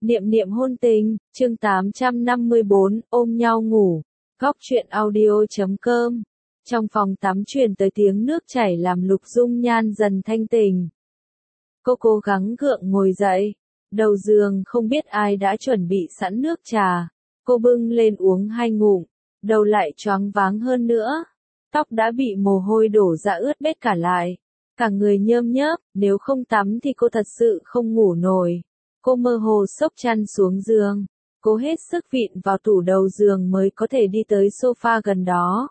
Niệm niệm hôn tình, chương 854, ôm nhau ngủ. Góc truyện audio.com. Trong phòng tắm truyền tới tiếng nước chảy làm Lục Dung Nhan dần thanh tỉnh. Cô cố gắng gượng ngồi dậy. Đầu giường không biết ai đã chuẩn bị sẵn nước trà. Cô bưng lên uống 2 ngụm, đầu lại choáng váng hơn nữa. Tóc đã bị mồ hôi đổ ra ướt bết cả lại. Cả người nhơm nhớp, nếu không tắm thì cô thật sự không ngủ nổi. Cô mơ hồ xốc chăn xuống giường, cố hết sức vịn vào tủ đầu giường mới có thể đi tới sofa gần đó.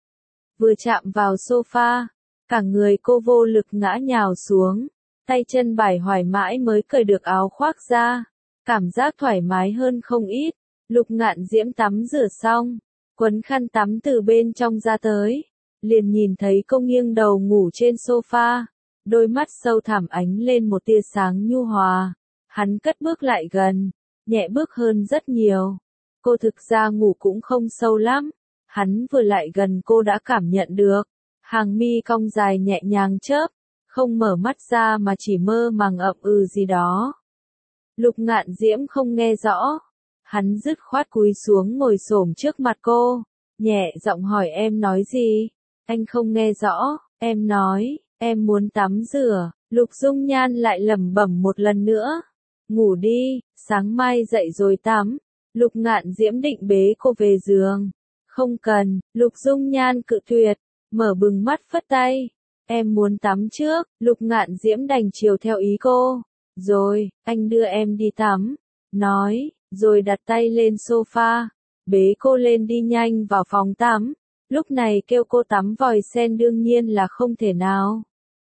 Vừa chạm vào sofa, cả người cô vô lực ngã nhào xuống, tay chân bải hoài mãi mới cởi được áo khoác ra, cảm giác thoải mái hơn không ít. Lục Ngạn Diễm tắm rửa xong, quấn khăn tắm từ bên trong ra tới, liền nhìn thấy cô nghiêng đầu ngủ trên sofa, đôi mắt sâu thẳm ánh lên một tia sáng nhu hòa. Hắn cất bước lại gần, nhẹ bước hơn rất nhiều. Cô thực ra ngủ cũng không sâu lắm. Hắn vừa lại gần cô đã cảm nhận được. Hàng mi cong dài nhẹ nhàng chớp, không mở mắt ra mà chỉ mơ màng ậm ừ gì đó. Lục Ngạn Diễm không nghe rõ. Hắn dứt khoát cúi xuống ngồi xổm trước mặt cô, nhẹ giọng hỏi em nói gì? Anh không nghe rõ, em nói, em muốn tắm rửa. Lục Dung Nhan lại lẩm bẩm một lần nữa. Ngủ đi, sáng mai dậy rồi tắm. Lục Ngạn Diễm định bế cô về giường. Không cần, Lục Dung Nhan cự tuyệt, mở bừng mắt phất tay. Em muốn tắm trước, Lục Ngạn Diễm đành chiều theo ý cô. Rồi, anh đưa em đi tắm. Nói, rồi đặt tay lên sofa, bế cô lên đi nhanh vào phòng tắm. Lúc này kêu cô tắm vòi sen đương nhiên là không thể nào.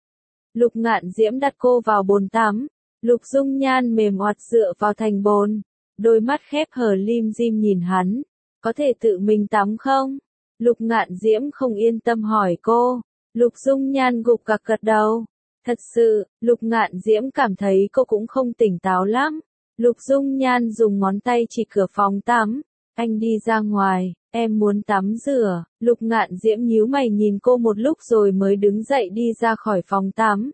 Lục Ngạn Diễm đặt cô vào bồn tắm. Lục Dung Nhan mềm oặt dựa vào thành bồn, đôi mắt khép hờ lim dim nhìn hắn, có thể tự mình tắm không? Lục Ngạn Diễm không yên tâm hỏi cô. Lục Dung Nhan gục gặc gật đầu. Thật sự, Lục Ngạn Diễm cảm thấy cô cũng không tỉnh táo lắm. Lục Dung Nhan dùng ngón tay chỉ cửa phòng tắm. Anh đi ra ngoài, em muốn tắm rửa. Lục Ngạn Diễm nhíu mày nhìn cô một lúc rồi mới đứng dậy đi ra khỏi phòng tắm.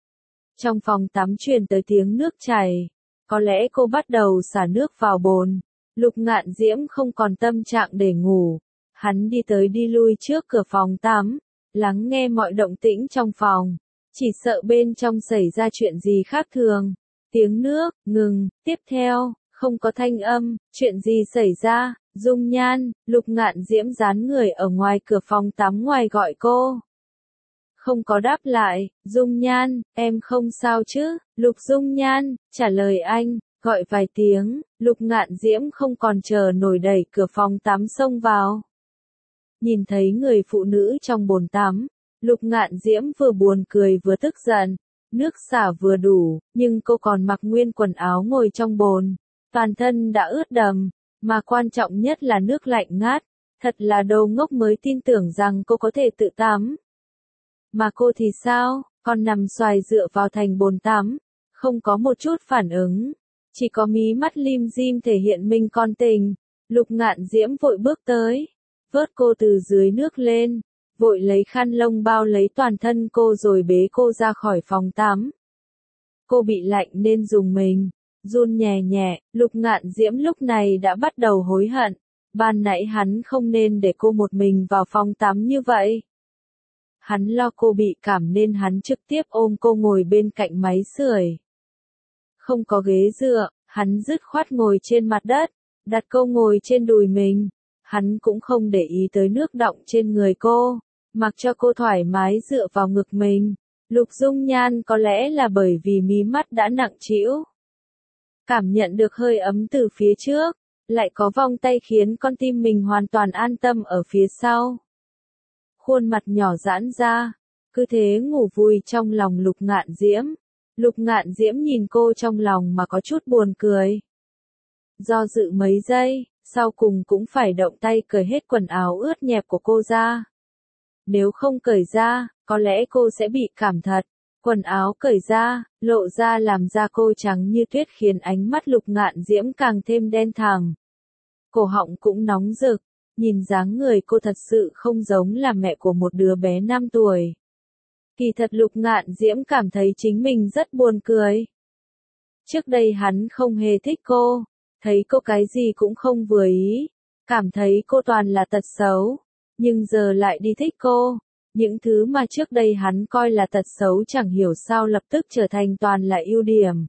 Trong phòng tắm truyền tới tiếng nước chảy. Có lẽ cô bắt đầu xả nước vào bồn. Lục Ngạn Diễm không còn tâm trạng để ngủ. Hắn đi tới đi lui trước cửa phòng tắm, lắng nghe mọi động tĩnh trong phòng. Chỉ sợ bên trong xảy ra chuyện gì khác thường. Tiếng nước, ngừng, tiếp theo, không có thanh âm, chuyện gì xảy ra? Dung Nhan, Lục Ngạn Diễm dán người ở ngoài cửa phòng tắm ngoài gọi cô. Không có đáp lại. Dung Nhan, em không sao chứ? Lục Dung Nhan, trả lời anh, gọi vài tiếng. Lục Ngạn Diễm không còn chờ nổi đẩy cửa phòng tắm xông vào. Nhìn thấy người phụ nữ trong bồn tắm, Lục Ngạn Diễm vừa buồn cười vừa tức giận. Nước xả vừa đủ, nhưng cô còn mặc nguyên quần áo ngồi trong bồn. Toàn thân đã ướt đẫm, mà quan trọng nhất là nước lạnh ngắt. Thật là đồ ngốc mới tin tưởng rằng cô có thể tự tắm. Mà cô thì sao, còn nằm xoài dựa vào thành bồn tắm, không có một chút phản ứng, chỉ có mí mắt lim dim thể hiện mình con tình. Lục Ngạn Diễm vội bước tới, vớt cô từ dưới nước lên, vội lấy khăn lông bao lấy toàn thân cô rồi bế cô ra khỏi phòng tắm. Cô bị lạnh nên dùng mình, run nhẹ nhẹ. Lục Ngạn Diễm lúc này đã bắt đầu hối hận, ban nãy hắn không nên để cô một mình vào phòng tắm như vậy. Hắn lo cô bị cảm nên hắn trực tiếp ôm cô ngồi bên cạnh máy sưởi. Không có ghế dựa, hắn dứt khoát ngồi trên mặt đất, đặt cô ngồi trên đùi mình. Hắn cũng không để ý tới nước đọng trên người cô, mặc cho cô thoải mái dựa vào ngực mình. Lục Dung Nhan có lẽ là bởi vì mí mắt đã nặng trĩu, cảm nhận được hơi ấm từ phía trước, lại có vòng tay khiến con tim mình hoàn toàn an tâm ở phía sau. Khuôn mặt nhỏ giãn ra, cứ thế ngủ vùi trong lòng Lục Ngạn Diễm. Lục Ngạn Diễm nhìn cô trong lòng mà có chút buồn cười. Do dự mấy giây, sau cùng cũng phải động tay cởi hết quần áo ướt nhẹp của cô ra. Nếu không cởi ra, có lẽ cô sẽ bị cảm thật. Quần áo cởi ra, lộ ra làm da cô trắng như tuyết khiến ánh mắt Lục Ngạn Diễm càng thêm đen thẳm. Cổ họng cũng nóng rực. Nhìn dáng người cô thật sự không giống là mẹ của một đứa bé 5 tuổi. Kỳ thật Lục Ngạn Diễm cảm thấy chính mình rất buồn cười. Trước đây hắn không hề thích cô, thấy cô cái gì cũng không vừa ý, cảm thấy cô toàn là tật xấu, nhưng giờ lại đi thích cô. Những thứ mà trước đây hắn coi là tật xấu chẳng hiểu sao lập tức trở thành toàn là ưu điểm.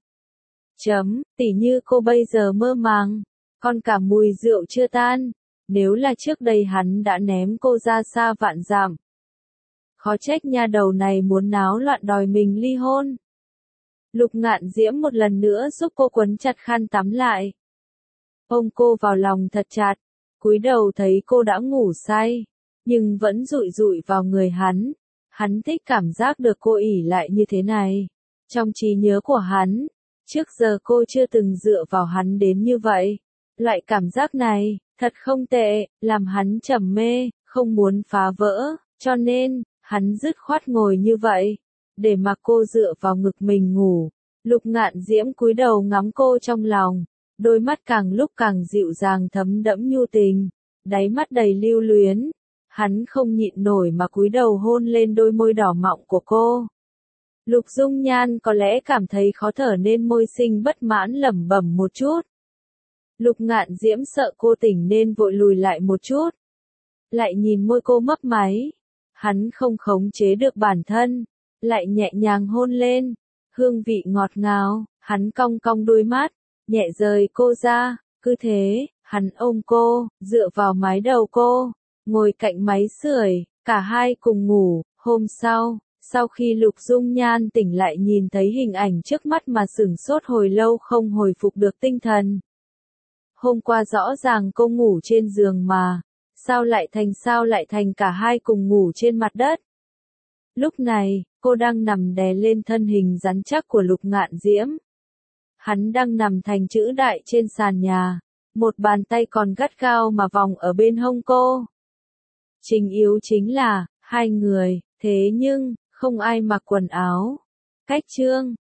Tỉ như cô bây giờ mơ màng, còn cả mùi rượu chưa tan, nếu là trước đây hắn đã ném cô ra xa vạn dặm. Khó trách nha đầu này muốn náo loạn đòi mình ly hôn. Lục Ngạn Diễm một lần nữa giúp cô quấn chặt khăn tắm lại. Ôm cô vào lòng thật chặt, cúi đầu thấy cô đã ngủ say, nhưng vẫn dụi dụi vào người hắn. Hắn thích cảm giác được cô ỉ lại như thế này. Trong trí nhớ của hắn, trước giờ cô chưa từng dựa vào hắn đến như vậy. Loại cảm giác này, thật không tệ, làm hắn trầm mê, không muốn phá vỡ, cho nên, hắn dứt khoát ngồi như vậy, để mặc cô dựa vào ngực mình ngủ. Lục Ngạn Diễm cúi đầu ngắm cô trong lòng, đôi mắt càng lúc càng dịu dàng thấm đẫm nhu tình, đáy mắt đầy lưu luyến. Hắn không nhịn nổi mà cúi đầu hôn lên đôi môi đỏ mọng của cô. Lục Dung Nhan có lẽ cảm thấy khó thở nên môi xinh bất mãn lẩm bẩm một chút. Lục Ngạn Diễm sợ cô tỉnh nên vội lùi lại một chút. Lại nhìn môi cô mấp máy. Hắn không khống chế được bản thân, lại nhẹ nhàng hôn lên. Hương vị ngọt ngào, hắn cong cong đôi mắt, nhẹ rời cô ra. Cứ thế, hắn ôm cô, dựa vào mái đầu cô, ngồi cạnh máy sưởi, cả hai cùng ngủ. Hôm sau khi Lục Dung Nhan tỉnh lại nhìn thấy hình ảnh trước mắt mà sửng sốt hồi lâu không hồi phục được tinh thần. Hôm qua rõ ràng cô ngủ trên giường mà, sao lại thành cả hai cùng ngủ trên mặt đất. Lúc này, cô đang nằm đè lên thân hình rắn chắc của Lục Ngạn Diễm. Hắn đang nằm thành chữ đại trên sàn nhà, một bàn tay còn gắt gao mà vòng ở bên hông cô. Chính yếu chính là, hai người, thế nhưng, không ai mặc quần áo. Cách chương